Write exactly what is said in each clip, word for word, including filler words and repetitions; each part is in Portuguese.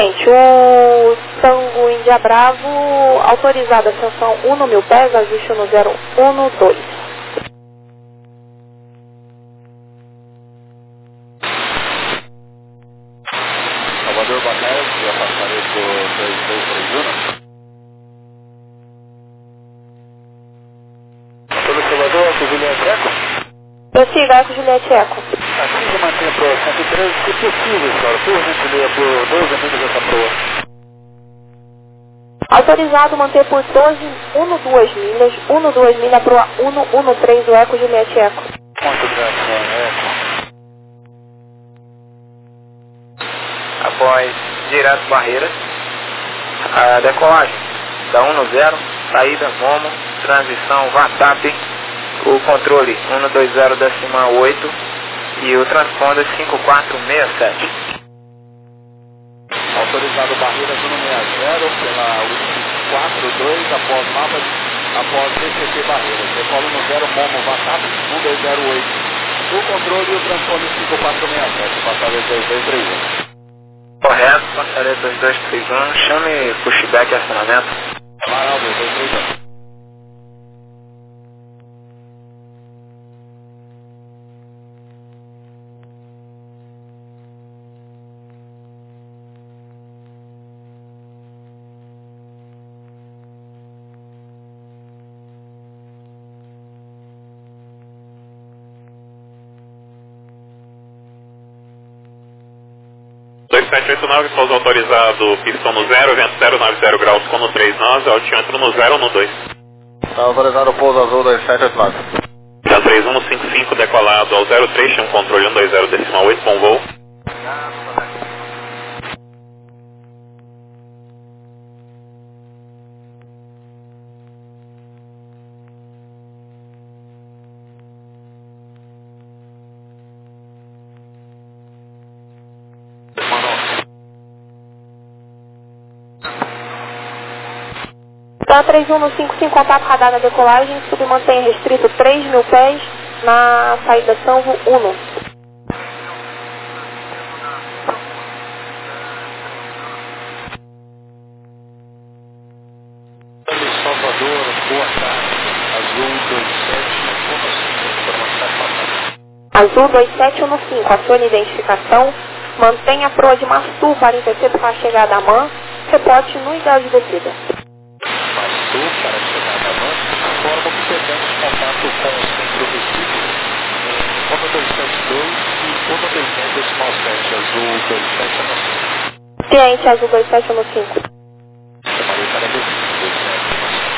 Cliente, o Tango Índia Bravo, autorizado, ascensão um no mil pés, ajuste no zero um dois. Salvador Batel, via passaredo dois dois três um. Sobre Salvador, aqui Juliette Eco. Prossiga, Eco Juliette Eco. Aqui se mantém para cento e treze, se possível, senhora, por gentileza, por dois amigos dessa proa. Autorizado manter por doze, um duas milhas, um duas milhas para o um um três, o Eco Juliette Eco. Muito obrigado, senhora, Eco. Após direto Barreiras, a decolagem da um zero, saída Momo, transição VATAP, o controle um dois zero decimal oito e o transponder cinco quatro seis sete. Autorizado Barreiras cento e sessenta pela U quatro dois após mapa, após D C T Barreiras. Decola no zero Momo VATAP um dois zero oito. O controle e o transponder cinco quatro seis sete, passageiro dois dois três um. Correto, passaredo dois dois três um, chame pushback e acionamento. Varal dois dois três um. dois sete oito nove, pouso autorizado, pistão no zero, vento zero nove zero graus, com no três nove, altiômetro no zero no dois. Está autorizado o pouso azul dois sete oito nove. Da três um no cinco cinco, decolado ao zero três, chama controle um dois zero decimal oito, bom voo. Tá três um no cinco cinco, contato radar na decolagem, submantém restrito três mil pés na saída Sanvo um. Salvador, boa tarde. Azul dois sete um cinco, informação passada. Azul dois sete um cinco, acione identificação, mantenha a proa de Marçu para interceptar a chegada à M A N, reporte no ideal de descida. Marçu para chegar na M A N, informa que perdemos contato com o centro Recife em um dois sete dois e um dois zero decimal sete, Azul dois sete um cinco. Cliente Azul dois sete um cinco. Chamarei para descida dois sete um cinco.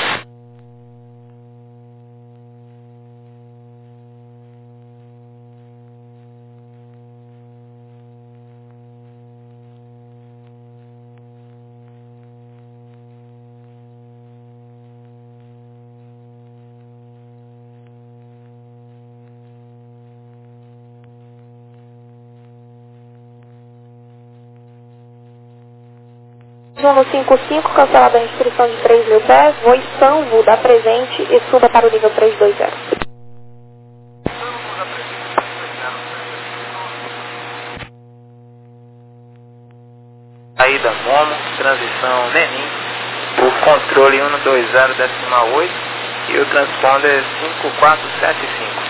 um no cinco cinco, cancelada a restrição de três mil pés, voe Sanvo da presente e suba para o nível três dois zero. Saída Momo, transição Nenim, o controle um dois zero decimal oito e o transponder cinco quatro sete cinco.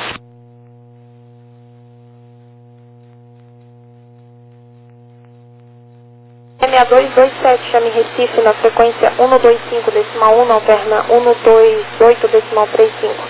M seis dois dois sete, chame Recife na frequência um dois cinco decimal um, alterna um dois oito decimal três cinco.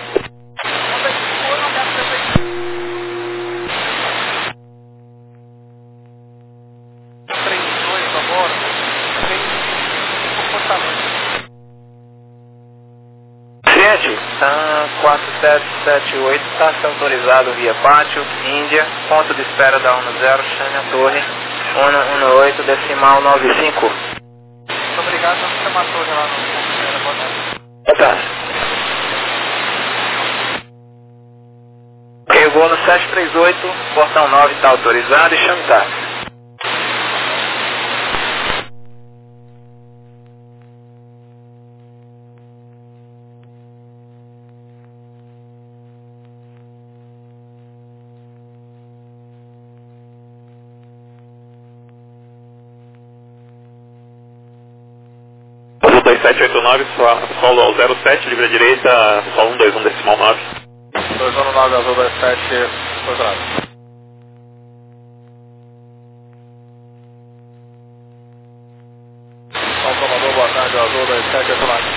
Cliente, TAM quatro sete sete oito, está autorizado via pátio, Índia, ponto de espera da um zero, chame a torre um um oito decimal nove cinco. Muito obrigado, vamos chamar a torre lá no ponto de espera, boa tarde. Boa tarde. Ok, o voo no sete três oito, portão nove está autorizado e chame táxi. sete oito nove, solo ao zero sete, livre à direita, solo um dois um decimal nove. dois um nove, azul dois sete, posicionado. Salvador, boa tarde, azul dois sete oito nove.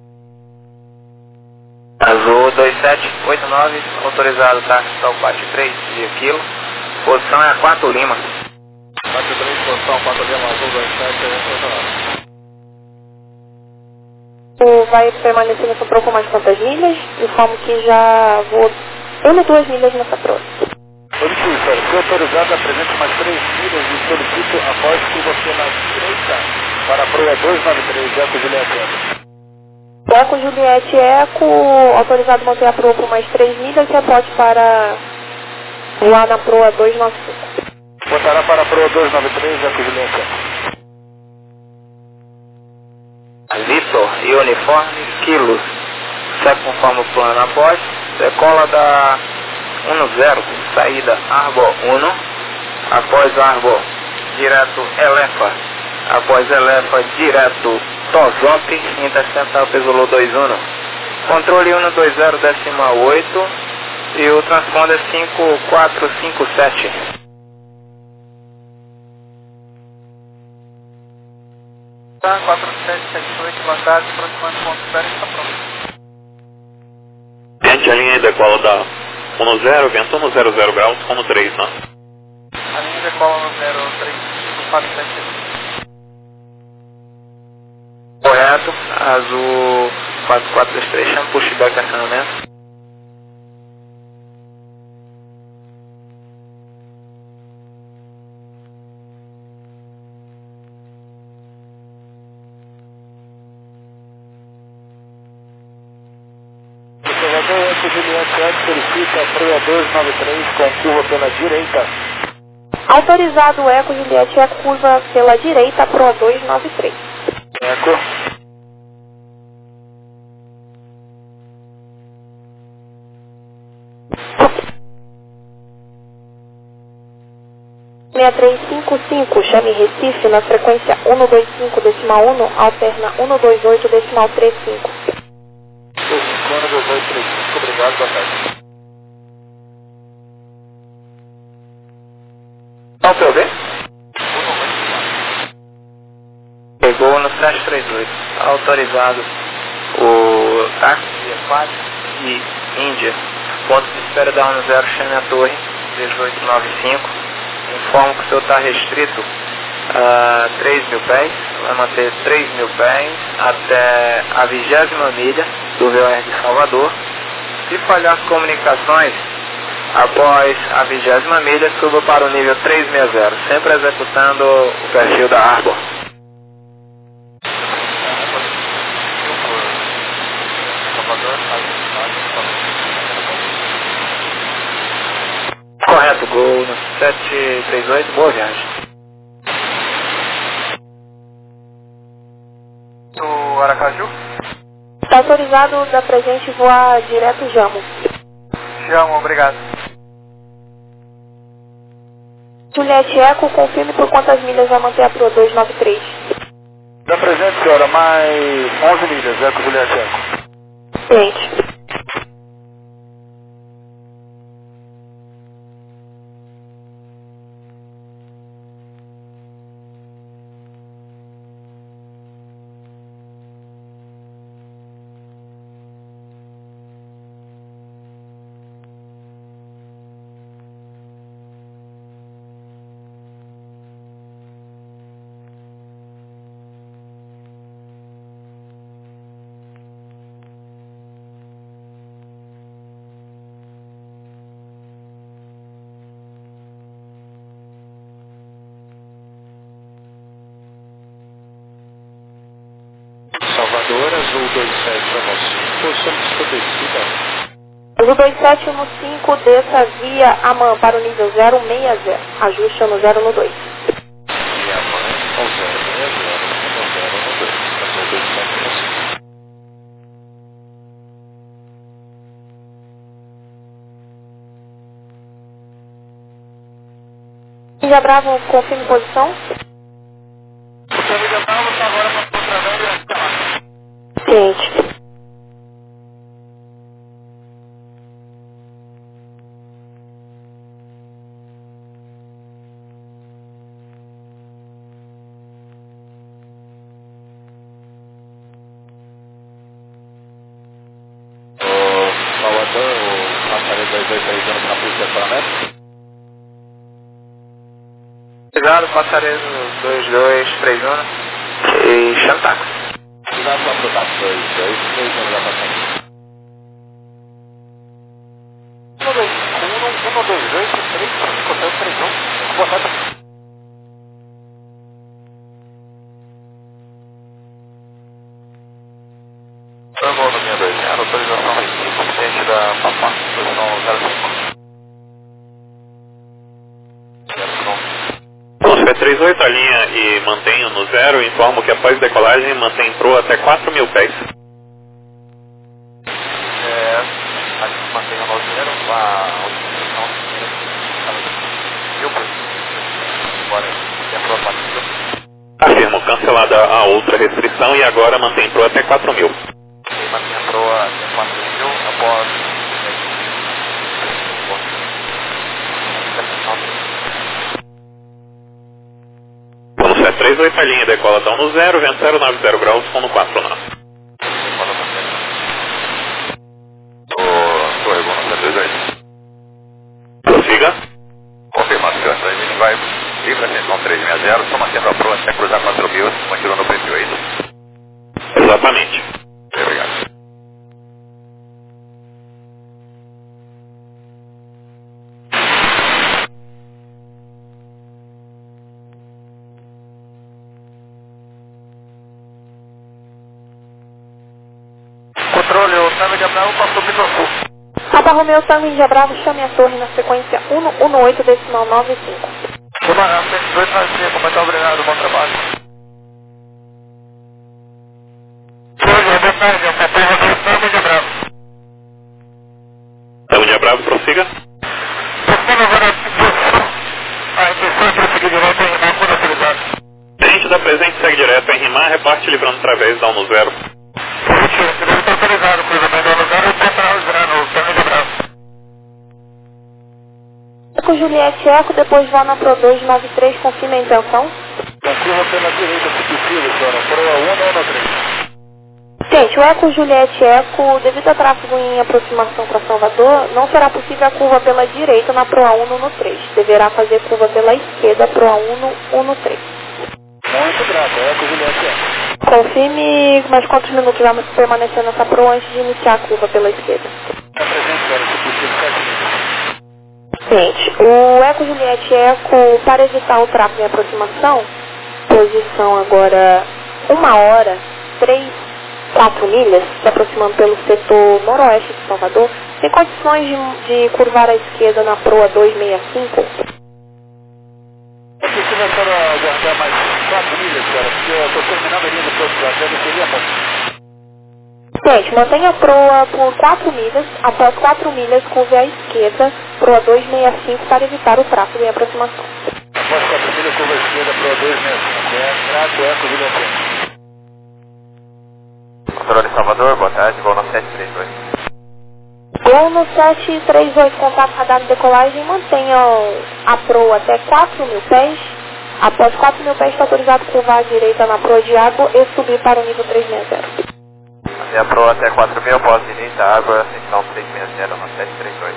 Azul dois sete oito nove, autorizado táxi Salpate três, de quilo. Posição é a quatro Lima. quatro três, posição quatro Lima, azul dois sete oito nove. Vai permanecer nessa proa com mais quantas milhas? Informo que já vou uma ou duas milhas nessa proa. Solicito, se autorizado, apresente mais três milhas e solicito após curva pela direita para a proa dois nove três, Eco Juliette Eco. Eco Juliette Eco, autorizado manter a proa por mais três milhas e apote para voar na proa dois nove cinco. Botará para a proa dois nove três, Eco Juliette Eco. Vitor e uniforme, quilos, segue conforme o plano após, decola da um zero, saída Arbor um, após Arbor, direto Elefa, após Elefa, direto Tozop, intercepta Pesolô dois um, controle um dois zero decimal oito e o transponder cinco quatro cinco sete. quatro sete sete oito, boa tarde, aproximando ponto zero, está pronto. Gente, a linha decola da um zero, vento um zero zero graus, como três, não? A linha decola no zero três cinco quatro sete. Correto, azul quatro quatro três três, chama pushback acionamento. Juliette Eco solicita a proa dois nove três com curva pela direita. Autorizado Eco Juliette Eco, curva pela direita, proa dois nove três. Eco. seis três cinco cinco, chame Recife na frequência um dois cinco decimal um, alterna um dois oito decimal trinta e cinco. um dois oito três cinco, obrigado, boa tarde. Qual P O V? Pegou no sete três oito, autorizado o táxi aquático e Índia, ponto de espera da um zero, chame a torre, dezoito noventa e cinco, informo que o senhor está restrito a três mil pés, vai manter três mil pés até a vigésima milha do V O R de Salvador. Se falhar as comunicações, após a vigésima milha, suba para o nível trezentos e sessenta, sempre executando o perfil da Arbor. Correto, Gol no sete três oito, boa viagem. Do Aracaju? Está autorizado da presente voar direto Jamo. Jamo, obrigado. Juliette Eco, confirme por quantas milhas vai manter a proa dois nove três. Da presente, senhora, mais onze milhas, Eco Juliette Eco. Ciente. Salvador, azul dois sete um cinco, posição estabelecida. Azul dois sete um cinco, desça via Amã para o nível zero seis zero. Ajuste no zero no dois. E Amã ao zero seis zero, no zero no dois. Azul dois sete um cinco. Índia Bravo, confirme posição. O Índia Bravo está agora para outra vez. Gente. Obrigado, Passaredo dois dois três um e Chantax. Obrigado pela protação dois dois três um da passagem. um dois dois três cinco três um. Boa tarde. Tango no minha dois zero, autorização assistente da Papá, posição zero cinco. três oito, a linha e mantenho no zero, informo que após decolagem mantém proa até quatro mil pés. É, aqui mantenho no zero, a utilização mil pés. Agora, tem a proa batida. Afirmo, cancelada a outra restrição e agora mantém proa até quatro mil. E mantém a proa até quatro mil após... três oito, a linha decola down no zero, vento zero nove zero graus, com no quatro nove. Prossiga. Confirmação, a gente vai livre ascensão três seis zero, só mantendo a proa até cruzar quatro mil, continua no perfil oito. Exatamente. Obrigado. Controle, o Tango de Abravo passou o microfone. Alfa Romeo Tango Índia Bravo, chame a torre na sequência um um oito decimal nove cinco. Tubarão, cento e dois nove cinco, muito obrigado, bom trabalho. Boa tarde, é o Capitão Romeo Tango de Abravo. Tango de Abravo, prossiga. Passando agora a intenção é prosseguir direto em Rimar quando autorizado. Tenente da presente segue direto em Rimar, reparte livrando através down no zero. Está autorizado, cruzamento ao lugar e para o Tango de Bravo. Eco Juliette Eco, depois vá na Pro dois nove três, confirma a intenção. Concurra pela direita, se possível, senhora. Proa um ou três. Gente, o Eco Juliette Eco, devido a tráfego em aproximação para Salvador, não será possível a curva pela direita na Proa um no três. Deverá fazer curva pela esquerda, Proa um no três. Muito grato, Eco Juliette Eco. Confirme mais quantos minutos vamos permanecer nessa proa antes de iniciar a curva pela esquerda. Está presente, senhora, se possível, sete minutos. Gente, o Eco Juliette Eco, para evitar o tráfego em aproximação, posição agora uma hora, três, quatro milhas, se aproximando pelo setor noroeste de Salvador, tem condições de, de curvar à esquerda na proa duzentos e sessenta e cinco? É possível a senhora aguardar mais quatro milhas, senhora, porque eu estou terminando a linha do Porto Brasil, eu queria muito. Gente, mantenha a proa por quatro milhas, após quatro milhas, curve à esquerda, proa duzentos e sessenta e cinco para evitar o tráfego em aproximação. Após quatro milhas, curva à esquerda, proa duzentos e sessenta e cinco. É, grato, Eco Juliette Eco. Controle Salvador, boa tarde, voo no sete três dois. Voo no sete três oito, contato radar de decolagem, mantenham a proa até quatro mil pés. Após quatro mil pés, está autorizado curvar à direita na proa de água e subir para o nível três seis zero. Mantém a proa até quatro mil, após direita, água, ascensão três seis zero no sete três dois.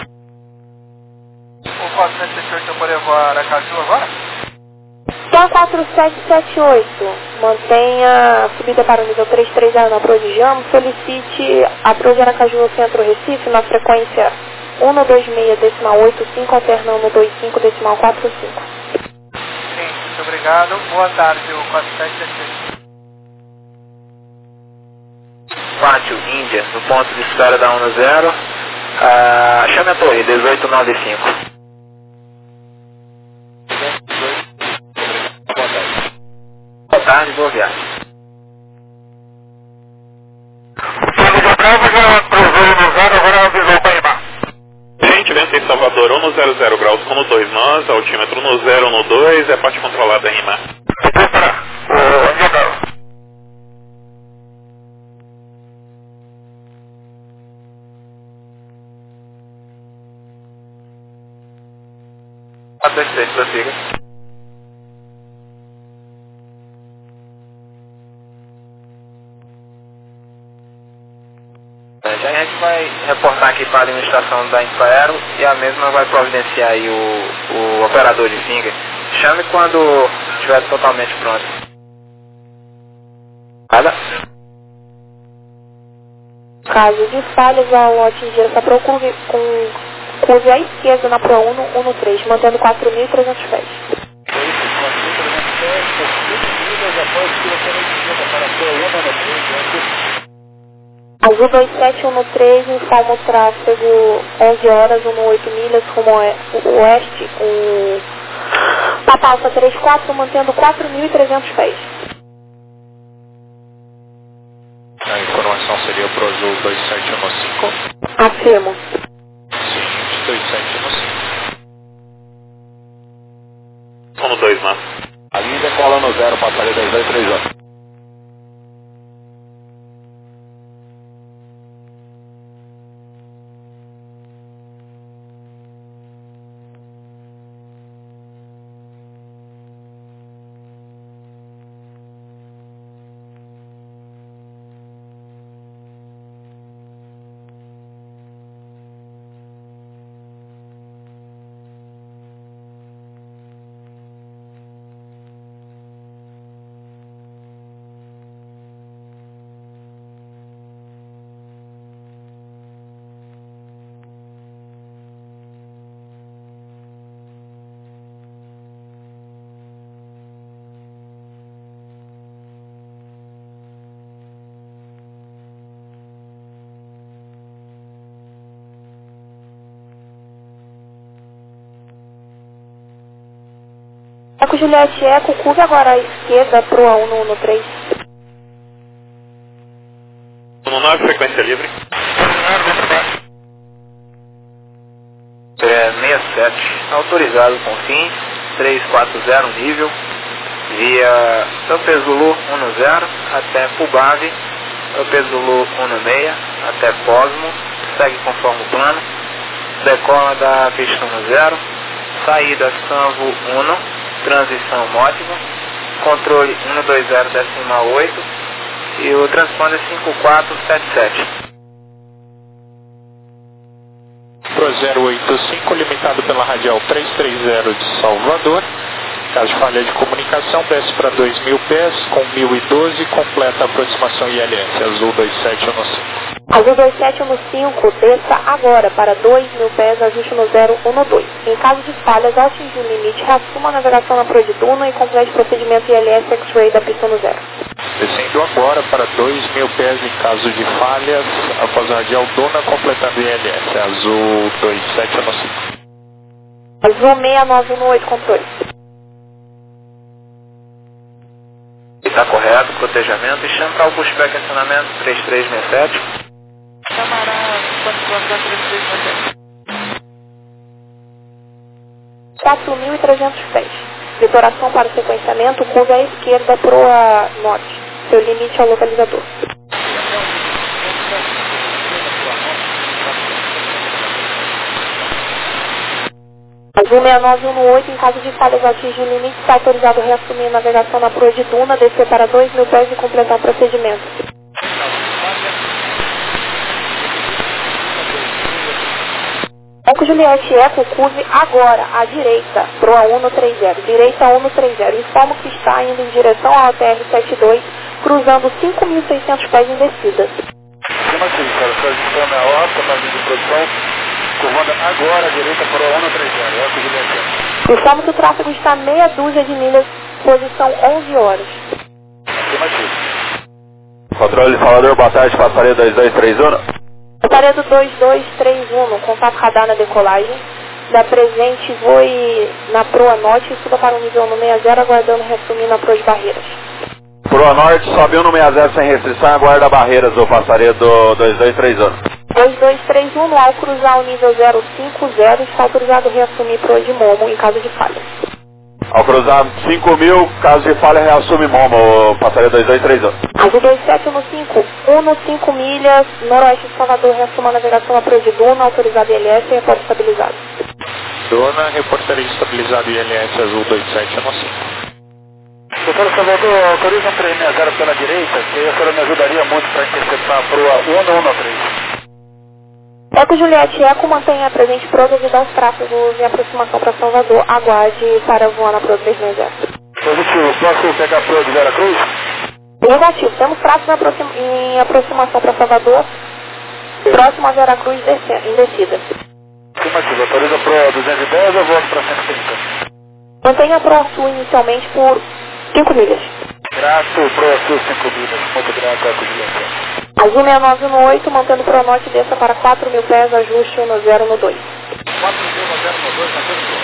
O quatro sete sete oito, eu vou levar Aracaju agora? Então, quatro sete sete oito, mantenha a subida para o nível três três zero na proa de Jamo, solicite a proa de Aracaju Centro Recife na frequência um dois seis decimal oito cinco, alternando dois cinco decimal quatro cinco. Sim, muito obrigado. Boa tarde, o quatro sete sete oito. Pátio Índia, no ponto de espera da um zero. Ah, chame a torre, dezoito nove cinco. Boa tarde, boa viagem. O Tango de Bravo já cruzou no zero, agora avisou para Rimar. Gente, vento em Salvador, um no zero zero graus, com no dois nós, altímetro no zero no dois, é parte controlada em Rimar. Vou preparar. O Índia Bravo. quatro dois seis, prossiga. Já a gente vai reportar aqui para a administração da Infoaero e a mesma vai providenciar aí o, o operador de finger. Chame quando estiver totalmente pronto. Nada? Caso de falhas ao atingir essa procura com curva à esquerda na Pro um no um no três, mantendo quatro mil e trezentos pés. Azul dois sete um no três, informa o tráfego onze horas, um no oito milhas, rumo oeste, com Papa Alfa trinta e quatro, mantendo quatro mil e trezentos pés. A informação seria para o Azul dois sete um no cinco. Afirmo. Seguinte, dois sete um no cinco. um no dois, né? A linha decola no zero, passaria dois dois três um. Eco Juliette Eco, curva agora à esquerda, Pro um no um no três. um no nove, frequência livre. É sessenta e sete, autorizado com fim, trezentos e quarenta nível, via Campes Zulu um no zero até Pubave, Campes Zulu um no seis até Cosmo, segue conforme o plano, decola da pista um no zero, saída Sanvo um, transição Módiva, controle um no dois zero decimal oito e o transponder cinco quatro sete sete. Pro zero oito cinco, limitado pela radial trezentos e trinta de Salvador. Caso de falha de comunicação, desce para dois mil pés com mil e doze, completa a aproximação I L S, Azul dois sete um no cinco. Azul dois sete um no cinco, desça agora para dois mil pés, ajuste no zero um no dois. Em caso de falhas, ao atingir o limite, reassuma a navegação na Pro de Duna e complete o procedimento I L S X-Ray da pista no zero. Descendo agora para dois mil pés em caso de falhas, após a radial Duna, completando I L S, Azul dois sete um no cinco. Azul seis nove um no oito, controle. Está correto, protejamento e chama para o pushback acionamento três três seis sete. quatro mil e trezentos pés. Preparação para o sequenciamento, curva à esquerda Pro a norte. Seu limite ao localizador. Azul seis nove um no oito, em caso de falhas ao atingir o limite, está autorizado a reassumir a navegação na Pro de Duna, descer para dois mil pés e completar o procedimento. Eco Juliette Eco, curve agora, à direita, Pro um no trinta, direita um no trinta. Informo que está indo em direção ao T R setenta e dois, cruzando cinco mil e seiscentos pés em descida. Como assim, cara? Sua gestão é ótima, na linha de produção, curvando agora à direita Pro um no trinta, Eco Juliette Eco. Informo que o tráfego está meia dúzia de milhas, posição onze horas. Afirmativo. Controle falador, boa tarde, passaria dois dois três um. Paredo dois dois três um, contato radar na decolagem. Da presente, voe na proa norte e suba para o nível no sessenta, aguardando reassumir na proa de barreiras. Proa norte, sobe um no sessenta sem restrição, aguarda barreiras, o passaria do dois dois três um. dois dois três um, ao cruzar o nível zero cinco zero, está autorizado a reassumir proa de Momo em caso de falha. Ao cruzar cinco mil, caso de falha, reassume Momo, passaria dois dois três um. Azul dois sete um no cinco, um no cinco milhas, noroeste de Salvador, reassuma a navegação na proa de Duna, autorizado I L S e reporte estabilizado. Dona, reportaria estabilizado I L S azul dois sete um cinco. Doutor Salvador, autoriza um três seis zero pela direita, que aí a senhora me ajudaria muito para interceptar para o um um três. Eco Juliette Eco mantenha presente Pro devido aos tráfegos em aproximação para Salvador. Aguarde para voar na Pro três seis zero. Positivo, posso pegar Pro de Vera Cruz? Negativo, temos tráfego em, aproxima, em aproximação para Salvador, próximo a Vera Cruz em descida. Afirmativo, autoriza Pro duzentos e dez ou voto para cento e trinta? Mantenha a Pro Sul inicialmente por cinco milhas. Grato, Pro Sul cinco milhas, muito grato, Eco Juliette. Azul seis nove um oito, mantendo Pro Norte, desça para quatro mil pés, ajuste um zero no dois. quatro mil zero no dois, na frente.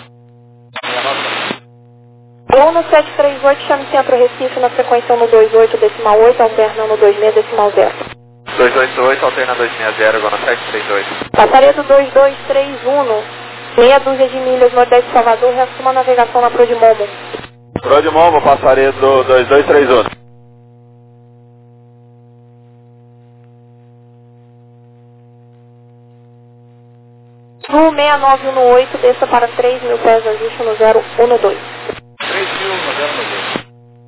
Uno sete três oito, chame Centro Recife na frequência no dois oito decimal oito, alterna no dois seis decimal zero. dois oito oito, alterna dois seis zero, agora sete três oito. Passaredo dois dois três um, meia dúzia de milhas nordeste de Salvador, reassuma a navegação na Pro de Momo. Pro de Momo, passaredo dois dois três um. Sul seis nove um oito, desça para três mil pés, ajuste no zero um no dois. três mil no zero no dois.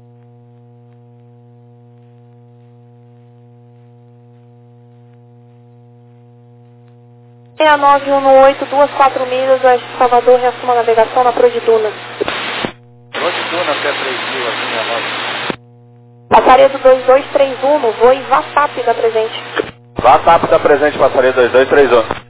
seis nove um oito, duas quatro milhas, oeste de Salvador, reassuma a navegação na Pro de Duna. Pro de Duna até três mil, assim, seis nove. Passaredo dois dois três um, voe VATAP da presente. VATAP da presente, passaredo dois dois três um.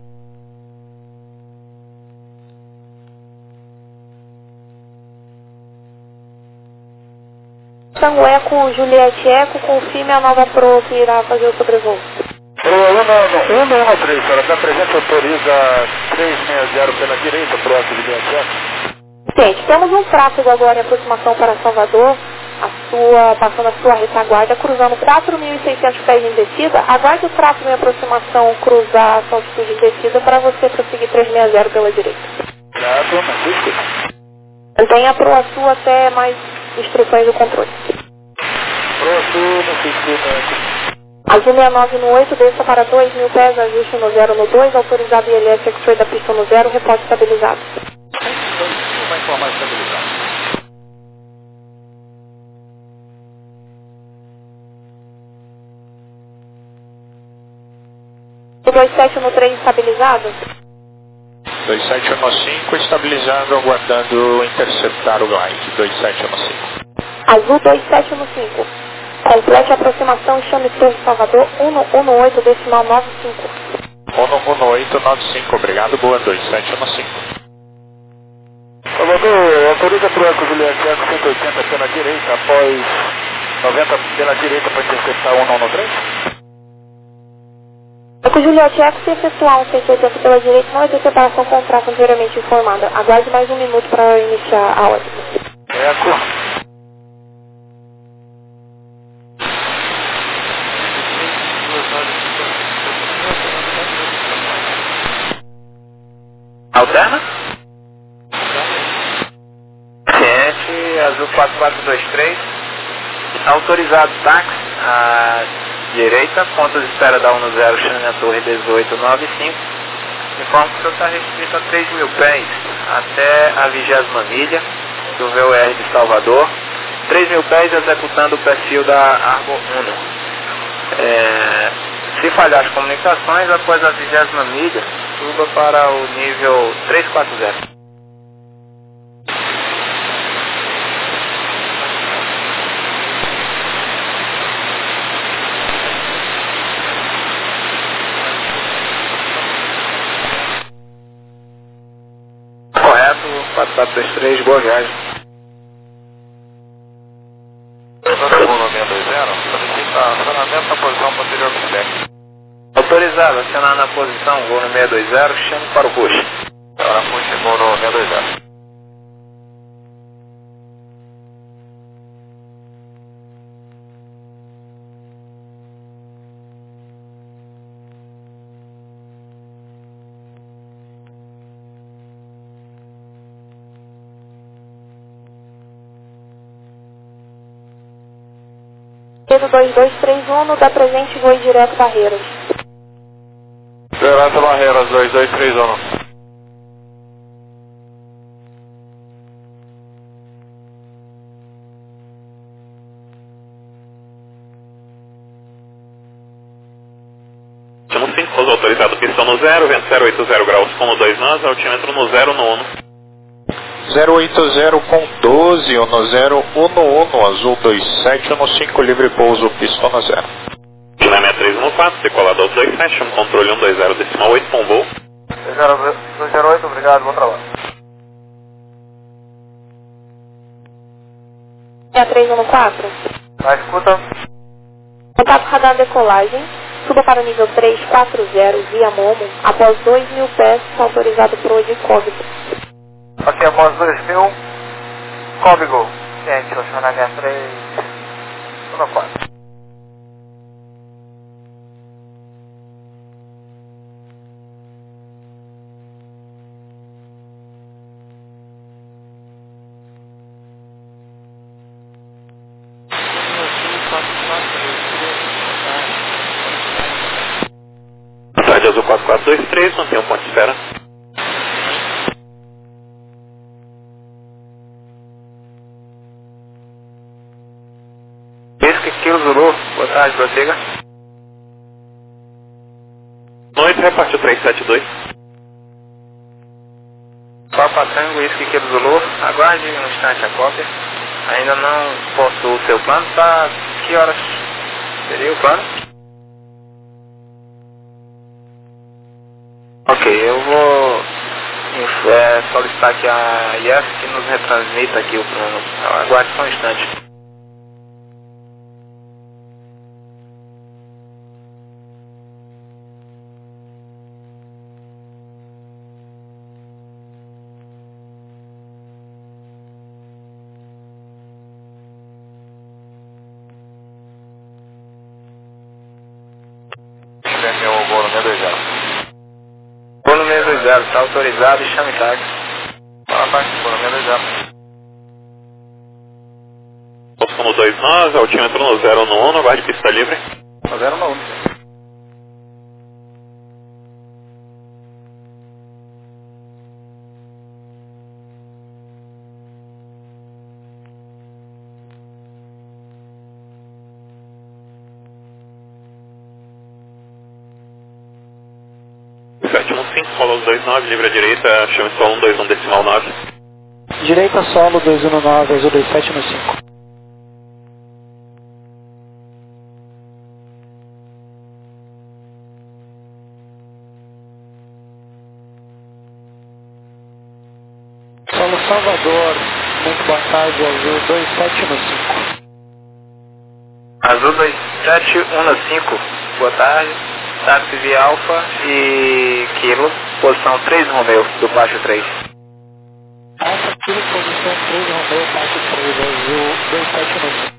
Tango Eco, Juliette Eco, confirme a nova Pro que irá fazer o sobrevoo. Pro um um três, senhora, da presente autoriza três seis zero pela direita, Pro Eco Juliette Eco. Gente, temos um tráfego agora em aproximação para Salvador, a sua, passando a sua retaguarda, cruzando quatro mil e seiscentos pés em descida. Aguarde o tráfego em aproximação cruzar a sua altitude em descida para você prosseguir três seis zero pela direita. Grato, mas escuta. Mantenha a Pro Sul até mais instruções do controle. Pro Sul, no sentido. Azul seis nove um oito, desça para dois mil pés, ajuste no zero no dois, autorizado I L S X-Ray da pista no zero, reporte estabilizado. Vai informar estabilizado. O dois sete um três estabilizado? dois sete um cinco estabilizado, aguardando interceptar o glide. dois sete um cinco. Azul dois sete um cinco. Complete a aproximação e chame Torre Salvador um um oito decimal nove cinco. um um oito nove cinco, obrigado, boa, dois sete um cinco. Salvador, autoriza Pro Eco Juliette Eco cento e oitenta pela direita, após noventa pela direita para interceptar um um três. Eco Juliette Eco, se efetuar um cento e oitenta pela direita, não existe separação com o tráfego anteriormente informada. Aguarde mais um minuto para iniciar a ordem. Eco. Alterna? Ciente, azul quatro quatro dois três. Autorizado táxi à direita, ponto de espera da um zero, chame a torre dezoito nove cinco. Informo que o senhor está restrito a três mil pés até a vigésima milha do V O R de Salvador. três mil pés executando o perfil da Argo Uno. É, se falhar as comunicações, após a vigésima milha, suba para o nível trezentos e quarenta. Correto, quatro quatro dois três, boa viagem. Segundo seis dois zero, solicita acionamento na posição posterior do deck. Autorizado, acionar na posição, voo no seis dois zero, chame para o push. Agora push, voo no seis dois zero. Pedro dois dois três um, da presente voe direto Barreiras. Direto Barreiras dois dois três um. nós, autorizado pistão no zero, vento zero oito zero graus com no dois nós, altímetro no zero no uno. zero oito zero com doze, Uno zero, Uno Uno, azul dois sete um cinco, livre pouso, pistão no zero. China seis três um quatro, decolado aos dois sete, um controle um dois zero decimal oito com voo. dois zero oito, obrigado, bom trabalho. China três um quatro. Na escuta. Contato radar decolagem. Suba para o nível três quatro zero via Momo após dois mil pés, autorizado por de Código. Aqui após dois mil, Código. Gente, Oceana H três um quatro. Tarde azul quatro quatro dois três, mantém um ponto de espera. Whisky Kilo Zulu, boa tarde, prossiga. Noite, reparte o três sete dois. Papa Tango, Whisky Kilo Zulu, aguarde um instante a cópia. Ainda não possuo o seu plano, tá? Que horas seria o plano? Ok, eu vou é, solicitar aqui a I F que nos retransmita aqui o plano. Aguarde só um instante. Meu voo no meio zero. Vou no meio zero, está autorizado e chame táxi. Fala, pai, voo no meio zero. Posto no dois nós, altímetro no zero no uno, aguarde pista livre. No zero no um. sete um cinco, follow os dois nove, livre à direita, chame só um dois um decimal nove. Direita solo dois um nove, azul dois sete um cinco. Solo Salvador, muito boa tarde, azul dois sete um cinco. Azul dois sete um cinco, boa tarde. Táxi via Alfa e Kilo, posição três Romeu, do baixo três. Alfa Kilo, posição três Romeu, baixo três, azul dois sete um cinco.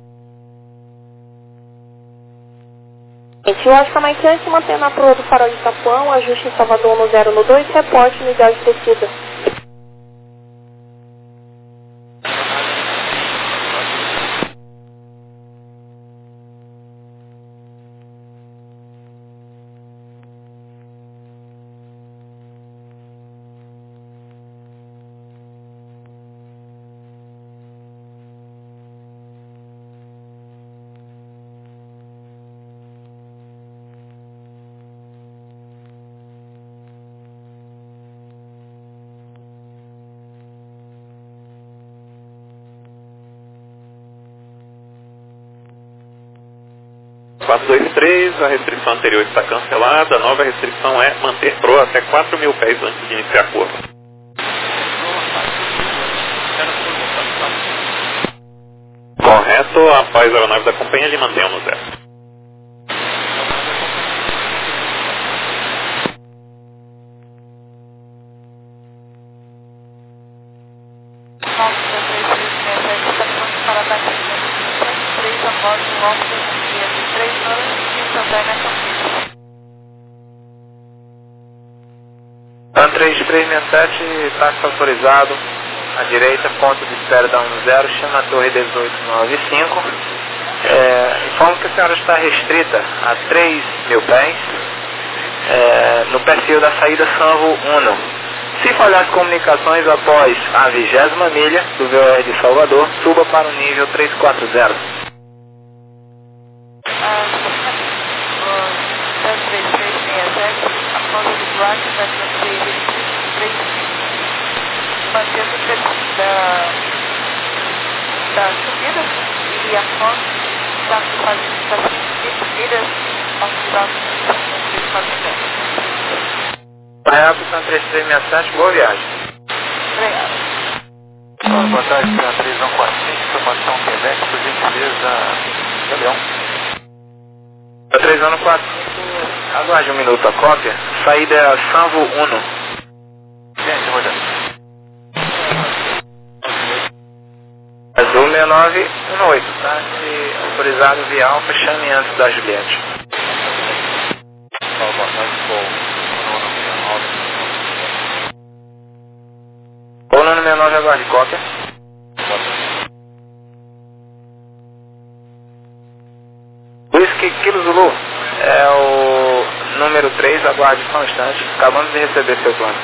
Gente, Oscar Mike antes, mantendo a proa do farol de Itapuã, ajuste em Salvador no zero no dois, reporte no ideal de descida. quatro dois três, a restrição anterior está cancelada, a nova restrição é manter proa até quatro mil pés antes de iniciar a curva. Correto, após a aeronave da companhia, ele mantém no zero. Plan três três seis sete, táxi autorizado, à direita, ponto de espera da um zero, chama a torre dezoito noventa e cinco. É, informo que a senhora está restrita a três mil pés, é, no perfil da saída Sanvo Uno. Se falhar as comunicações após a vigésima milha do V O R de Salvador, suba para o nível três quatro zero. três três seis sete causa do Black vai manter três mantendo o perfil da, da subida e a fonte está fazendo das milhas ao final do três quatro zero. Real três três seis sete, boa viagem. Obrigado. Boa tarde, três um quatro cinco, informação Quebec, por gentileza, Galeão. três um quatro cinco, aguarde um minuto a cópia. Saída é Sanvo Uno. Gente, rodando. Azul seis nove um oito, tá? E autorizado via Alfa, chame antes da Juliette. Boa tarde, Paul. O número sessenta e nove, aguarde cópia. Whisky Kilo Zulu é o número três, aguarde só um instante. Acabamos de receber seu plano.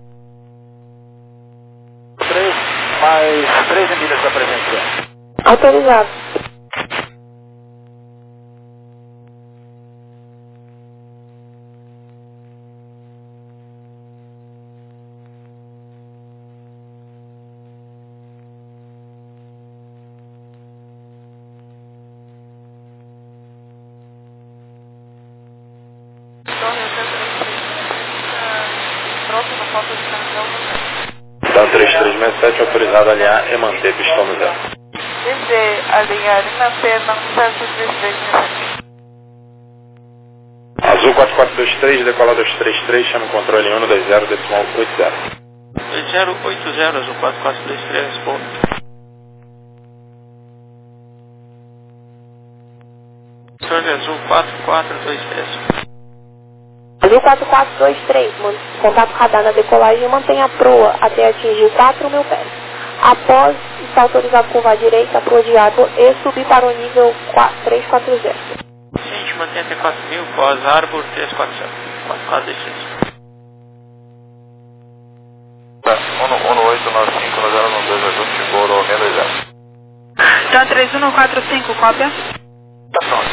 três, mais três milhas da presença. Autorizado. Então três três seis sete, autorizado a alinhar e manter pistão no zero. Dizer alinhar e manter não certo três três seis sete. Azul quatro quatro dois três, decola dois três três, chama o controle um dois zero, decimal oito zero. dois zero oito zero, Azul quatro quatro dois três, responde. Torre Azul quatro quatro dois três. Azul quatro quatro dois três, contato radar na decolagem e mantenha a proa até atingir quatro mil pés. Após estar autorizado curvar à direita, a proa de água e subir para o nível três quatro zero. Gente, mantém até quatro mil, pós Arbor três quatro zero. quatro quatro dois três. um oito nove cinco zero um dois, Azul, Timboro, meia dois zero. Então três um quatro cinco, cópia. Tá pronto.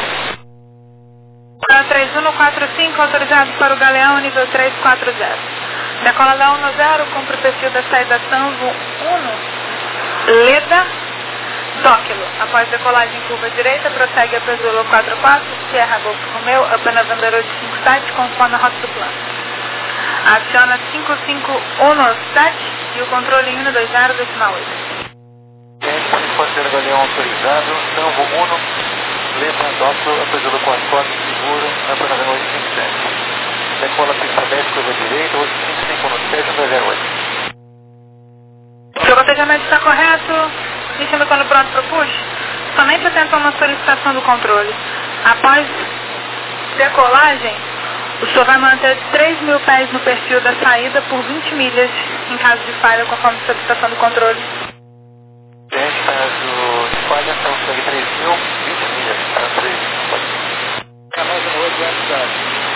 três um quatro cinco, autorizado para o Galeão, nível três quatro zero. Decola da um zero, cumpre o perfil da saída Sanvo um, Leda, Tóquilo. Após decolagem em curva direita, prossegue a Zulu quatro quatro, Sierra Golf Romeo, apenas Andorra de cinco sete, conforme a rota do plano. Aciona cinco cinco um sete e o controle um dois zero, decimal oito. Gente, pode ser Galeão autorizado, Sanvo um, Leda, Tóquilo, Zulu quatro quatro, seguro, apenas oito cinco sete. Decola pista dez, curva direita, oito cinco cinco um sete, um dois zero oito. Seu batejamento está correto, deixando quando pronto para o push. Somente atenção na solicitação do controle. Após decolagem, o senhor vai manter três mil pés no perfil da saída por vinte milhas em caso de falha conforme a solicitação do controle. Gente, caso de falha, então segue três mil, vinte milhas, para três. Canal de novo, cidade.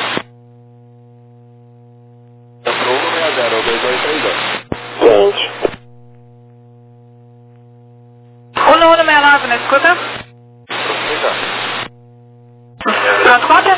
Entrou um seis zero, dois dois três dois. Gente. um um seis nove, na escuta? Pronto, cópia?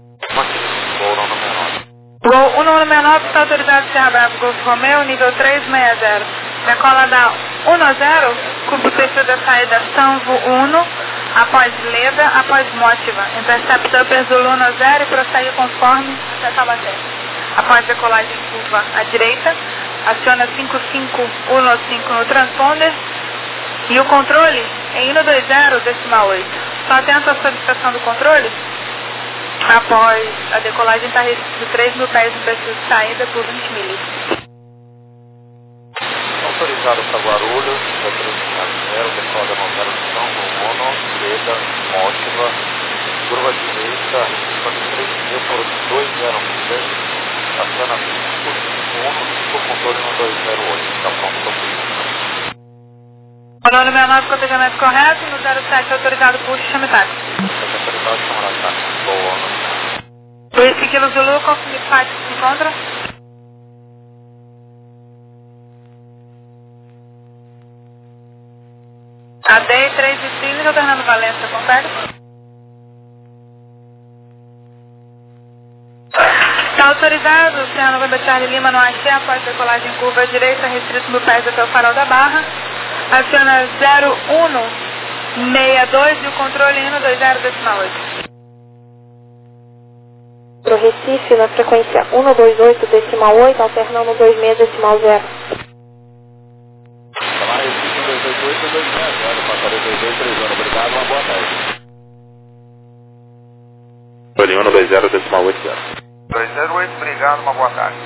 Gol um um seis nove está autorizado Serra Bravo, Golf Romeo, nível três seis zero. Decola da um zero, cumpre o perfil da saída Sanvo um, após Leda, após Motiva. Intercepta Upper Zulu um zero e prossegue conforme até Taubaté. Após decolagem em curva à direita, aciona cinco cinco um cinco no transponder e o controle em um dois zero, decimal oito. Só atento à solicitação do controle. Após a decolagem está restrito três mil pés no perfil de saída por vinte milhas. Autorizado para Guarulhos, zero, decola no zero, Mono, Leda, Motiva, curva direita, três mil por dois zero sete, aciona cinco cinco um, cinco controle no dois zero oito, está pronto para o O nome seis nove, cotejamento correto, no zero sete autorizado push, chame táxi. autorizado, chama táxi, boa. Whisky Kilo Zulu, confirme que táxi se encontra. A D três e cinco, Fernando Valença, confere. Está Autorizado, Oceano November Charlie Lima no Axé, após decolagem curva à direita, restrito no pés até o farol da Barra. Aciona zero um seis dois e o controle um dois zero decimal oito. Pro Recife, na frequência um dois oito decimal oito, alternando dois seis decimal zero. Chamar Recife um dois oito oito e dois seis zero, passaria dois dois três zero. Obrigado, uma boa tarde. um dois zero decimal oito zero. dois zero oito, obrigado, uma boa tarde.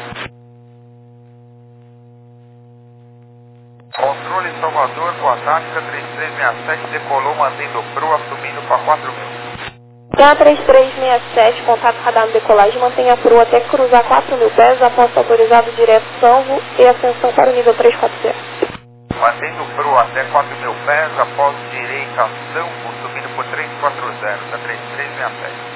Controle Salvador, boa tática, três três seis sete, decolou, mantendo proa, subindo para quatro mil. Tem três três seis sete, contato radar no decolagem, mantenha a proa até cruzar quatro mil pés, após autorizado direto Sanvo e ascensão para o nível três quatro zero. Mantendo proa até quatro mil pés, após direita Sanvo, subindo por três quatro zero, da três três seis sete.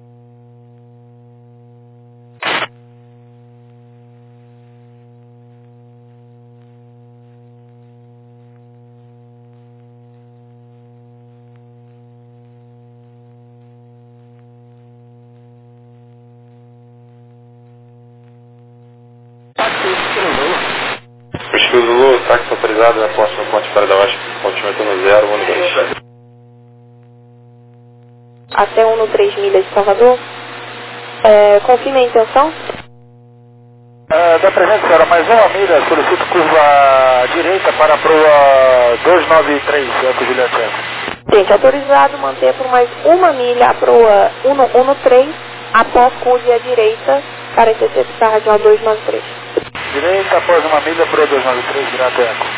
Whisky Zulu, táxi autorizado na próxima ponte para da Oeste, continua no zero um dois. Até um três milhas de Salvador. É, confirme a intenção. Uh, da presente, senhora, mais uma milha, solicito curva direita para a proa dois nove três, Eco Juliette. Gente, autorizado manter por mais uma milha a proa um um três, após curva à direita, para interceptar a radial dois nove três. Direita após uma milha, proa dois nove três, virato Eco.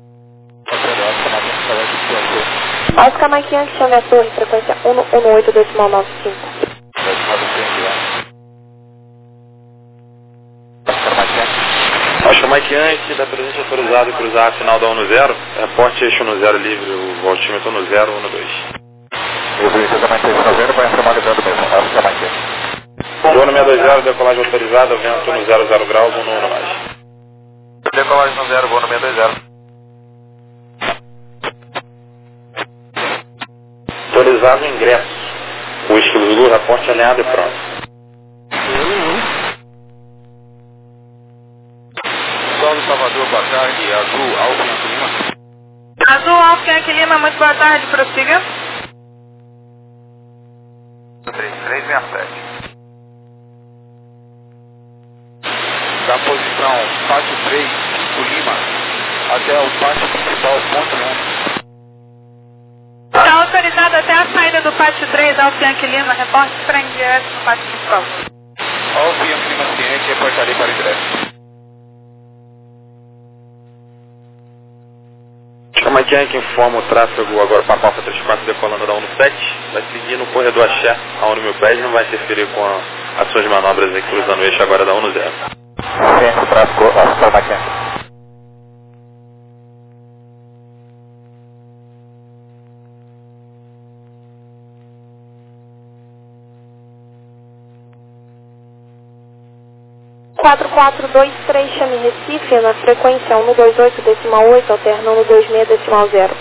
Oscar Mike Yankee, chame a torre, frequência um um oito decimal nove cinco. Oscar Mike Yankee, da presente autorizado cruzar a final da um zero, reporte eixo um zero livre, o altímetro um zero um dois. O Vinícius também tem eixo um zero, vai formalizando mesmo, Oscar Mike Yankee. Zona seis dois zero, decolagem autorizada, vento no zero zero graus, um no mais. Decolagem no zero, voo no seis dois zero. Autorizado ingresso. O Whisky Zulu, reporte alinhado e pronto. Sol do Salvador, boa tarde. Azul, Alfa Yankee Lima. Azul, Alfa Yankee Lima, muito boa tarde, prossiga. três três seis sete. Da posição Pátio três, o Lima, até o pátio principal, ponto um. Está autorizado até a saída do pátio três, Alfa Yankee Lima, reporte para ingresso no pátio principal. Alfa Yankee Lima ciente, reportarei para ingresso. Chama Yankee informa o tráfego agora para a Alfa trinta e quatro decolando da um sete, vai seguir no corredor Axé a um mil pés, não vai interferir com a, as suas manobras aí cruzando o eixo agora da um zero. Ciente o tráfego, Oscar Mike Yankee. quatro quatro dois três, chame Recife, na frequência um dois oito decimal oito, alternando dois seis decimal zero.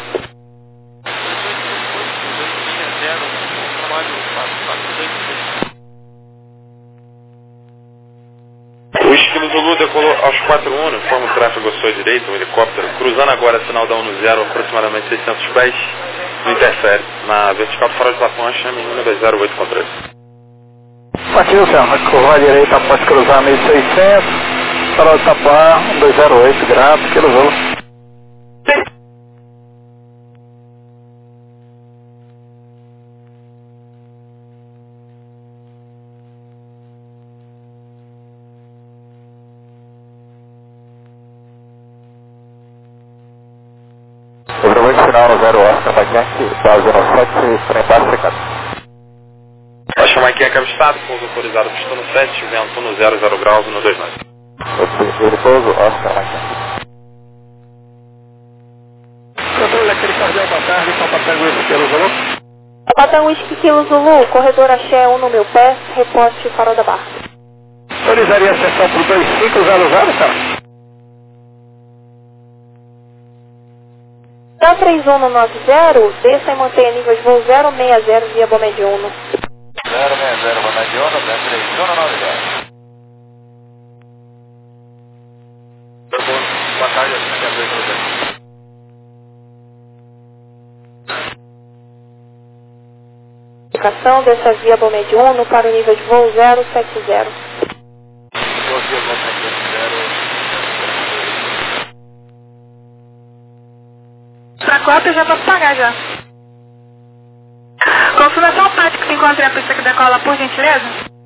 O Esquilo Zulu decolou aos quatro um, informa o tráfego à sua direita, um helicóptero, cruzando agora a sinal da um zero, aproximadamente seiscentos pés, não interfere. Na vertical do farol de Lapão, chame um dois zero oito controle. Aqui, Luciano, curva à direita após cruzar mil e seiscentos, farol de Tapar, um dois zero oito, grato, Kilo Zulu. Dobramento final no zero Oscar Mike Yankee, base no sete, trem baixo secado. Oscar Mike Yankee avistado, pouso autorizado, pistão no sete, vento no zero zero graus, no dois nove. Ele pouso, Oscar Mike Yankee. Controle aquele cardeal, boa tarde, São Patango Whisky Kilo Zulu. Patango Whisky Kilo Zulu, corredor Axé um no mil pés, reporte farol da Barra. Autorizaria a sessão para o dois cinco zero zero, cara? Da três um nove zero, desça e mantenha nível de voo zero seis zero via Bomediuno. zero seis zero, Bomediuno, três um nove zero. comunicação, dessa via Bomed Uno para o nível de voo zero sete zero. Pra cópia já posso pagar já. Confirma só o pátio que se encontra em a pista que decola, por gentileza.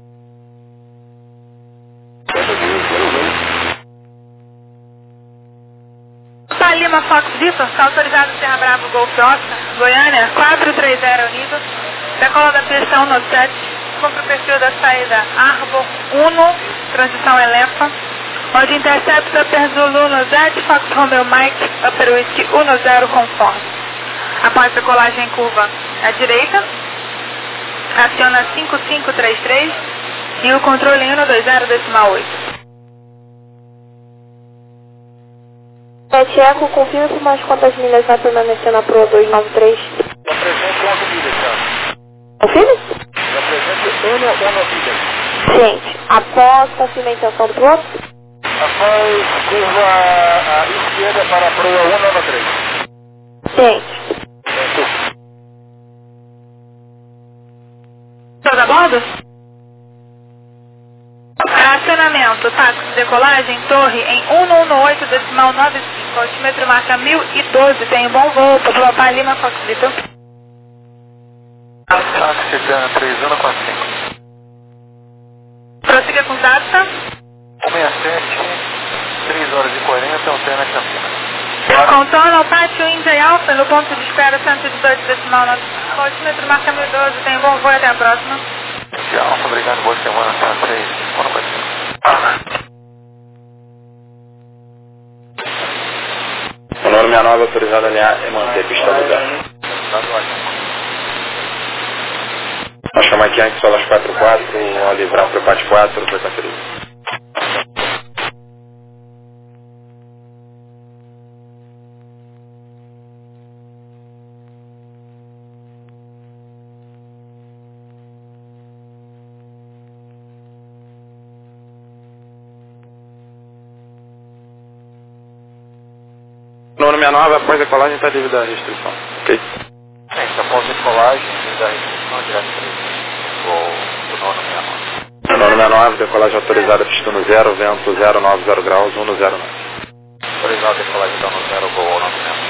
Tá Lima Fox Vitor, está autorizado Serra Bravo Golf Oscar, Goiânia, quatro três zero Unido, decola da pista um sete, cumpre o perfil da saída Arbor Uno, transição Elefa, onde intercepta Upper Zulu no Zete, Fox Romeo Mike, Upper Whisky um zero conforme. Após decolagem em curva à direita, aciona cinco cinco três três e o controle um dois zero decimal oito. sete Eco, confirme por mais quantas milhas vai permanecer na proa duzentos e noventa e três. Apresente onze milhas, cara. Confirme? Apresente N ou milhas. Ciente. Após confirmação do piloto? Após curva à esquerda para a proa cento e noventa e três. Ciente. Todos a bordo? Acionamento, táxi de decolagem, torre em cento e dezenove decimal noventa e cinco, altímetro marca mil e doze, tem um bom voo, Papilopá Lima Fox Vitor. Táxi Gana três um quatro cinco. Prossiga com data. um seis sete, três horas e quarenta, Altena Campina. Contorno ao pátio Índia e Alfa, no ponto de espera cento e dezoito decimal noventa e cinco, altímetro marca mil e doze, tem um bom voo, até a próxima. Alfa, obrigado, boa semana, tá três. O número sessenta e nove autorizado a alinhar e manter pista no lugar. Nós chamamos aqui antes solas quatro quatro, ao livrar para o pátio quatro, frequência livre. Número sessenta e nove, após a decolagem está livre da restrição. Ok? Sim, após a decolagem, da restrição direto para o nono sessenta e nove. O número sessenta e nove, decolagem autorizada, pista no zero, vento zero nove zero graus, um no zero nove. Autorizado a decolagem então no zero, voo nove metros.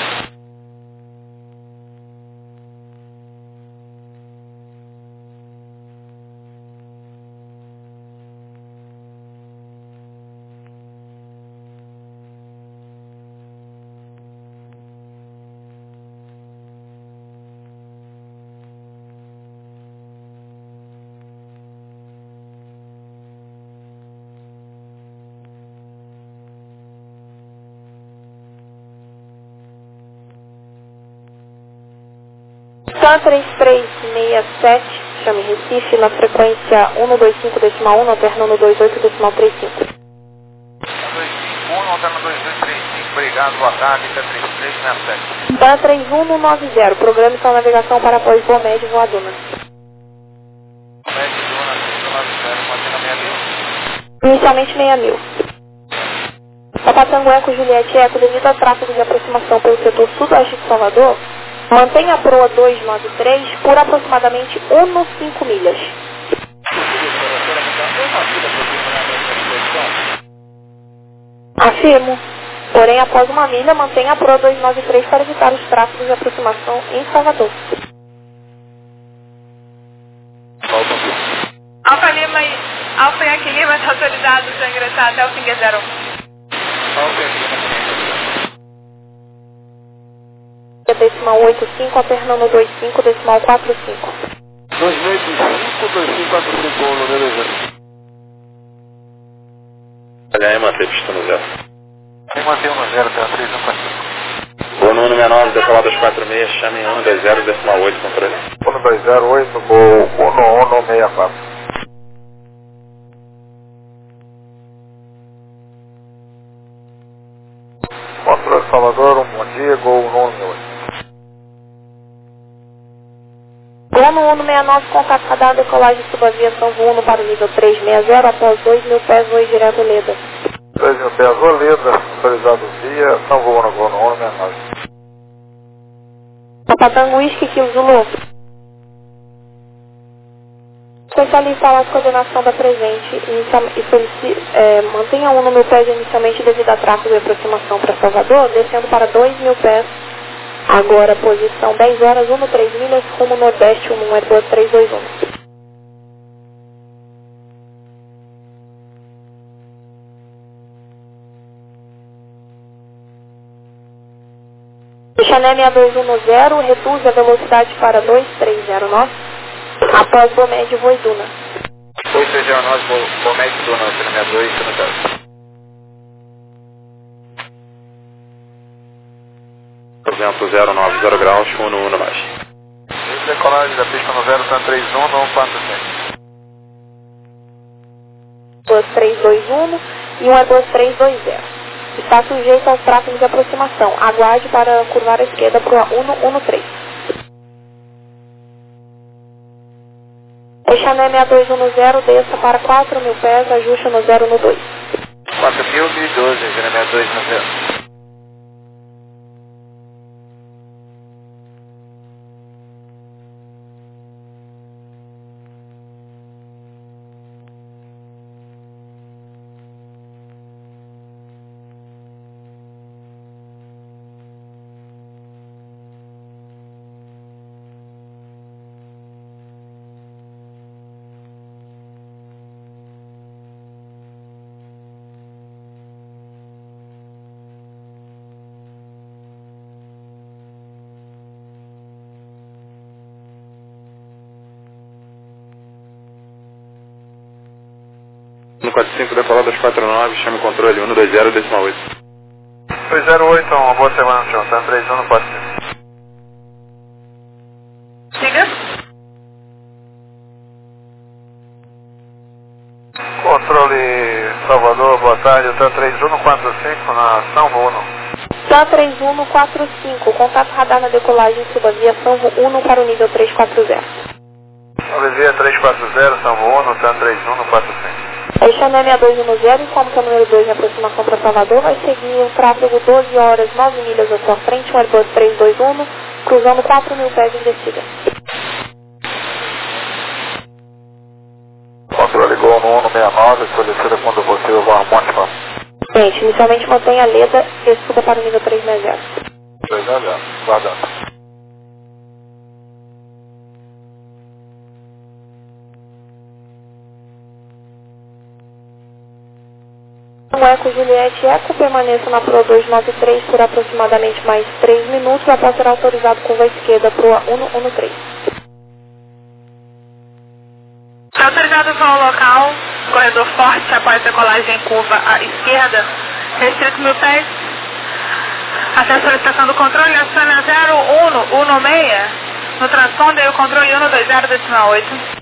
Stan três três seis sete, chame Recife, na frequência cento e vinte e cinco decimal um, alternando dois oito decimal trinta e cinco. um dois cinco um, alternando dois dois três cinco, obrigado, boa tarde, T três três seis sete. Stan três um um nove zero, programa sua navegação para após Boa Média voadona. Médio Duna três um nove zero, mantendo meia mil. Inicialmente meia mil. Papatango Eco Juliette Eco, devido ao tráfego de aproximação pelo setor sudoeste de Salvador, mantenha a proa duzentos e noventa e três por aproximadamente uma vírgula cinco milhas. Afirmo. Porém, após uma milha, mantenha a proa duzentos e noventa e três para evitar os tráfegos de aproximação em Salvador. Alfa Lima e Alfa Yankee Lima está autorizado para ingressar até o Finger zero um. Decimal oito cinco, alternando dois cinco, decimal quatro cinco. dois mil e cinco, dois cinco quatro cinco, número zero. Olha aí, manter pista no zero. Tem manter no zero, tá três um quatro cinco. O número sessenta e nove, decolado às quatro seis, chame um dois zero decimal oito, controle. um dois zero oito, voo um um seis quatro. Controle Salvador, um bom dia, gol um um oito. Gol no Uno sessenta e nove, contato radar, decolagem subaviação Uno para o nível trezentos e sessenta, após dois mil pés, voo direto Leda. dois mil pés, Leda, autorizado via, São Voo no Gol no Uno sessenta e nove. Papatango Whisky, Kilo Zulu. Começar a instalar a coordenação da presente e solici- é, mantenha um mil pés inicialmente devido a tráfego de aproximação para Salvador, descendo para dois mil pés. Agora, posição dez horas, um três milhas, rumo nordeste, um Airbus três dois um. Chané seis dois um zero, reduz a velocidade para dois três zero nove, após Bomed Voiduna. dois três zero nove, Bomed Voiduna, Chané seis dois um zero. duzentos, zero nove, zero graus, um um mais. Decolagem da pista no zero três um, não quatro cem. Airbus três dois um e um Airbus três dois zero. Está sujeito aos tráfegos de aproximação. Aguarde para curvar à esquerda para o um um três. Chané seis dois um zero, desça para quatro mil pés, ajuste no zero no dois. quatro mil e doze, Chané seis dois um zero. um quatro cinco, decolado aos quatro nove, chama o controle um dois zero, decimal oito. dois zero oito, uma boa semana, senhor. Tá três um no quatro cinco. Siga. Controle Salvador, boa tarde. Tá três um no quatro cinco, na São Bruno. Tá três um no quatro cinco, contato radar na decolagem, suba via São um para o nível três quatro zero. Olivia três quatro zero, São Bruno, tá três um no quatro cinco. É Chané seis dois um zero, informa que é o número dois em aproximação para Salvador, vai seguir um tráfego doze horas, nove milhas à sua frente, um Airbus três dois um, cruzando quatro mil pés em descida. Controle Gol no um no seis nove, solicita quando possível o Monte. Gente, inicialmente mantenha a leda e suba para o nível três seis zero. três zero, guardando. Um Eco Juliette Eco, permaneça na Pro dois nove três por aproximadamente mais três minutos, após ser autorizado curva à esquerda Pro um um três. Autorizado voo local, corredor forte após decolagem em curva à esquerda, restrito mil pés. Até a solicitação do controle, aciona zero um um seis, no transponder o controle um dois zero decimal oito.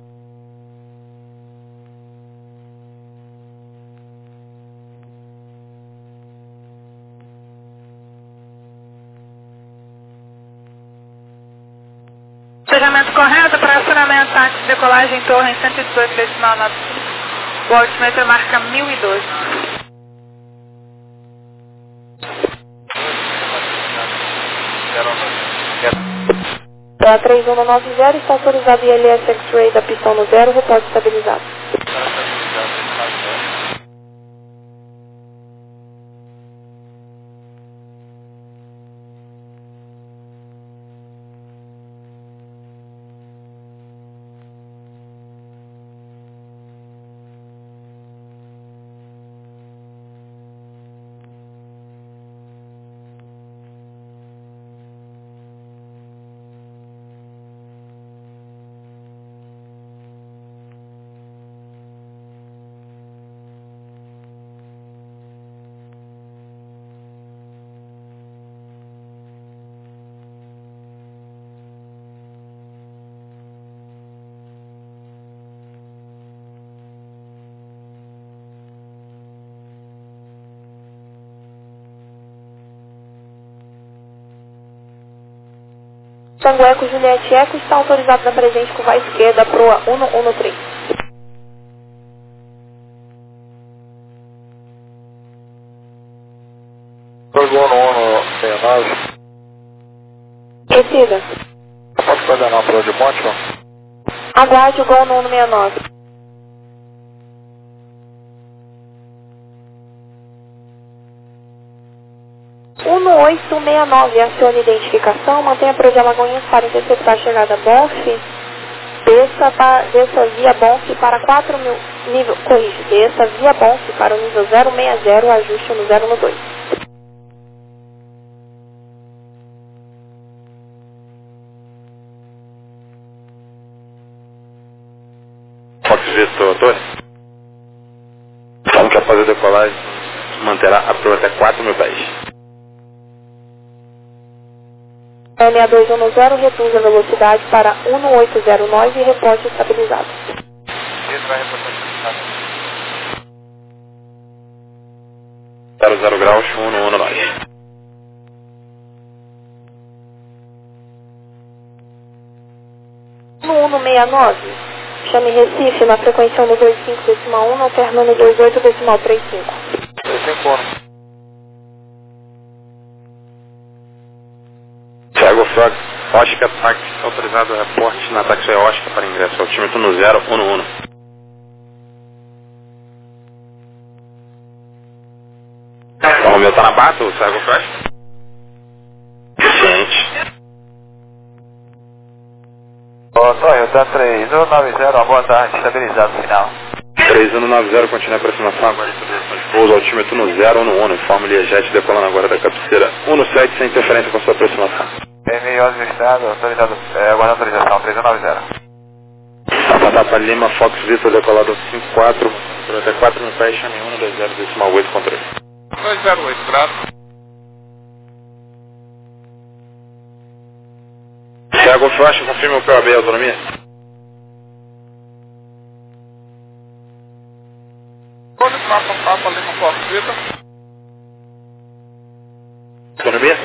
Despejamento correto para acionamento táxi de decolagem em torre cento e dezoito decimal nove cinco. O altimetro marca mil e doze. Para três um nove zero, está autorizado I L S X-Ray da pistão no zero, reporte estabilizado. Tango Eco Juliette Eco está autorizado na presente curva à esquerda Pro um um três. Gol no um no seis nove. Recida. Pode coordenar para o de Monte, Aguarde o gol no um seis nove. um oito seis nove, acione identificação, mantenha para de Alagoinhas para interceptar a chegada Bonf, desça, pa, desça via Bonf para quatro mil, nível, corrige, desça via Bonf para o nível zero seis zero, ajuste no zero no dois. Fox Vitor, Tony. Então, que após a decolagem, manterá a proa até quatro mil pés. seis dois um zero, reduz a velocidade para um oito zero nove e reporte estabilizado. Esse vai reportar estabilizado. zero zero graus, um um nove. No um seis nove, chame Recife na frequência um dois cinco decimal um, alternando dois oito decimal trinta e cinco. dois cinco um. Thiago Fox, Oscar Táxi, autorizado a reporte na taxia Oscar para ingresso ao altímetro no zero um um. Então, o meu tá na bata, o Thiago Fox? Gente. Ô, Tonho, tá três um nove zero, uma boa tarde, estabilizado no final. três um nove zero, continua a aproximação agora de direção de pouso, altímetro no zero um um, informa Learjet decolando agora da cabeceira um sete, sem interferência com sua aproximação. M I onze do estado, autorizado, é, aguarda autorização, três um nove zero. Papa Lima, Fox Vitor, decolado cinco quatro, até quatro mil pés, chame um dois zero decimal oito, controle. dois zero oito, graças. Thiago Frost, confirma o P O B, autonomia. Todo Papa, Papa Lima, Fox Vitor. Autonomia?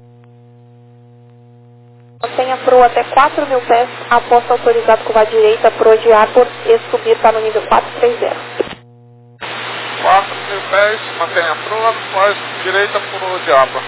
Mantenha a proa até quatro mil pés, após autorizado curvar à direita, proa de água e subir para o nível quatro três zero. quatro mil pés, mantenha a proa, faz direita por de água.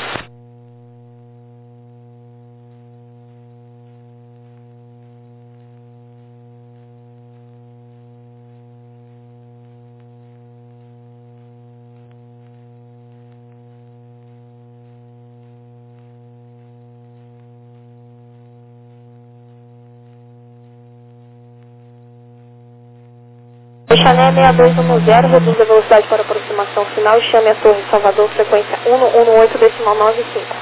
Chané seis dois um zero, reduz a velocidade para aproximação final e chame a Torre Salvador, frequência um um oito decimal nove cinco.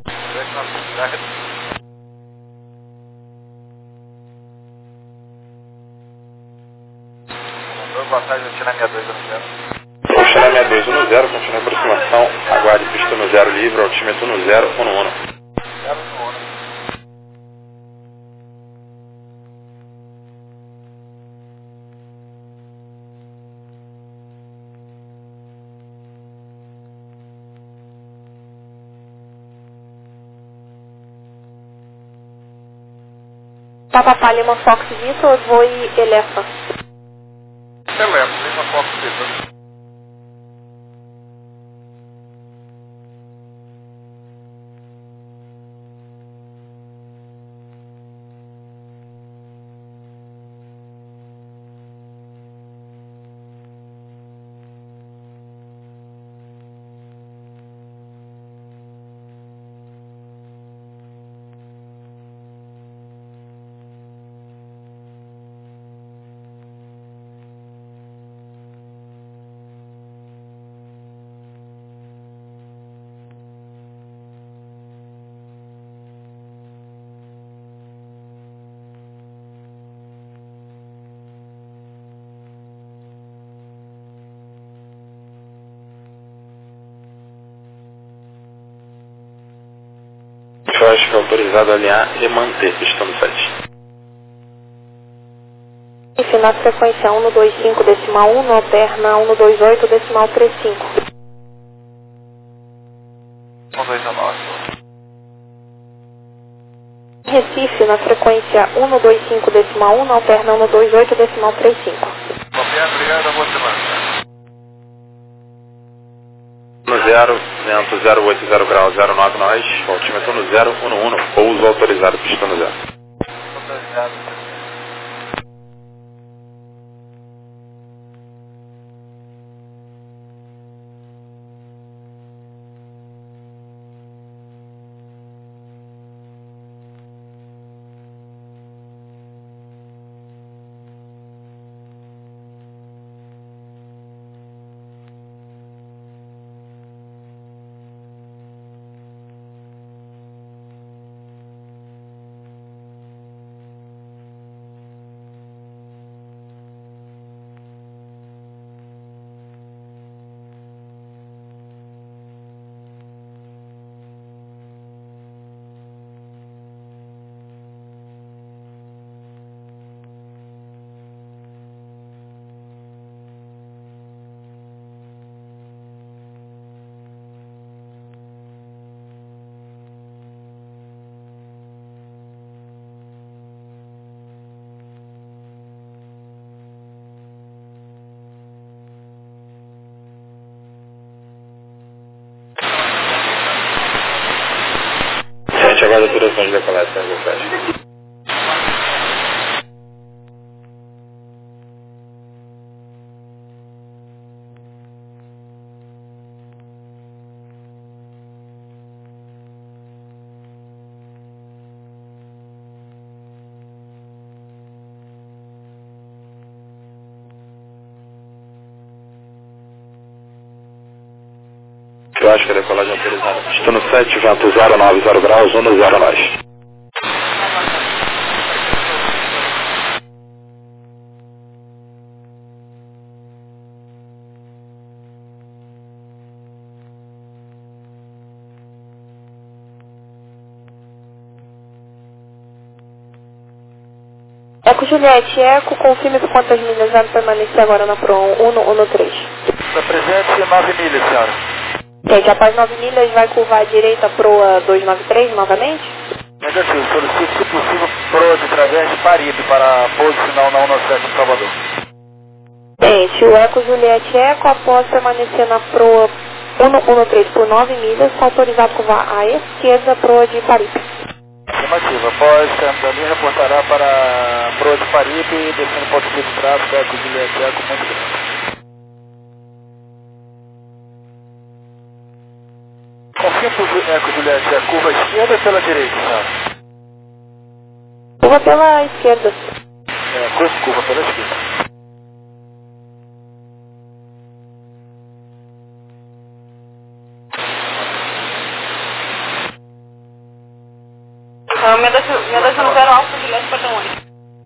Boa tarde, China seis dois um zero. O China seis dois um zero, continua a aproximação, aguarde pista no zero livre, altímetro no zero um um. zero um um. Papa Lima, Fox Vitor, voe Elefa. Elefa, Lima, Fox Vitor. Eu acho que é autorizado a alinhar e manter pista no sete. Na frequência um dois cinco decimal um, alterna um dois oito decimal trinta e cinco. um dois um nove. Recife, na frequência um dois cinco decimal um, alterna um dois oito decimal trinta e cinco. Obrigado, obrigado, boa semana. No zero, vento zero oito zero grau zero nove nós, altímetro no zero um um, pouso autorizado, pista no zero. Autorizado. sete, aguarda a duração de decolagem, Tango sete. Eu acho que a decolagem autorizada. Estou no sete, vento zero nove zero graus, um zero nós. Eco Juliette, Eco, confirme por quantas milhas vai permanecer agora na Pro um no três. Está presente nove milhas, senhora. Gente, após nove milhas vai curvar à direita Proa duzentos e noventa e três novamente? Negativo, solicito se possível Proa de través de Paripe para pouso final na cento e sete em Salvador. Gente, o Eco Juliette Eco, após permanecer na Proa cento e três por nove milhas, está autorizado a curvar à esquerda Proa de Paripe. Afirmativa, após termos da linha, reportará para Proa de Paripe, descendo ponto de tráfego, Eco Juliette Eco, muito grande. Confirma o Eco Juliette, a curva esquerda ou pela direita, senhora? Curva pela esquerda. É, curva, curva pela esquerda. Ah, minha deixa no zero alfa, Juliette, para onde?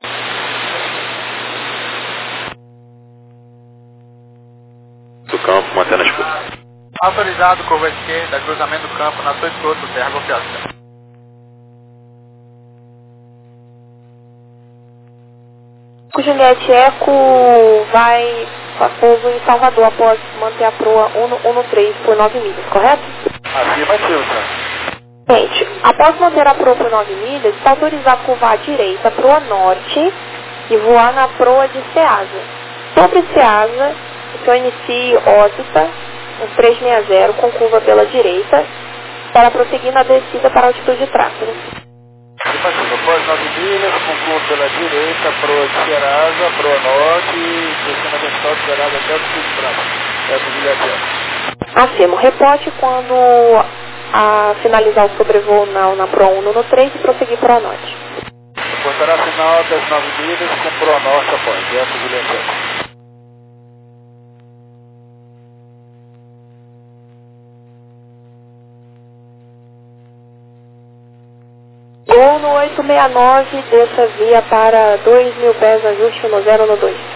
Do campo, mantendo a escuta. Autorizado, curva esquerda, cruzamento do campo, na sua escuta, terra golpeada. O Juliette Eco vai para pouso em Salvador após manter a proa cento e três por nove milhas, correto? Afirmativo, senhor. Gente, após manter a proa por nove milhas, está autorizado a curvar à direita, proa norte e voar na proa de Ceasa. Sobre Ceasa, o senhor inicie órbita um trezentos e sessenta com curva pela direita para prosseguir na descida para a altitude de tráfego. Afirmativo, após nove milhas, com curva pela direita, proa de Ceasa, proa norte, descendo a vertical de Ceasa até o altitude de tráfego. Eco Juliette Eco. Afirmo, reporte quando a finalizar o sobrevoo na, na Pro um no três e prosseguir para o norte. Reportará final das nove milhas com proa norte após, Eco Juliette Eco. Gol no oito seis nove, desça via para dois mil pés, ajuste no zero no dois.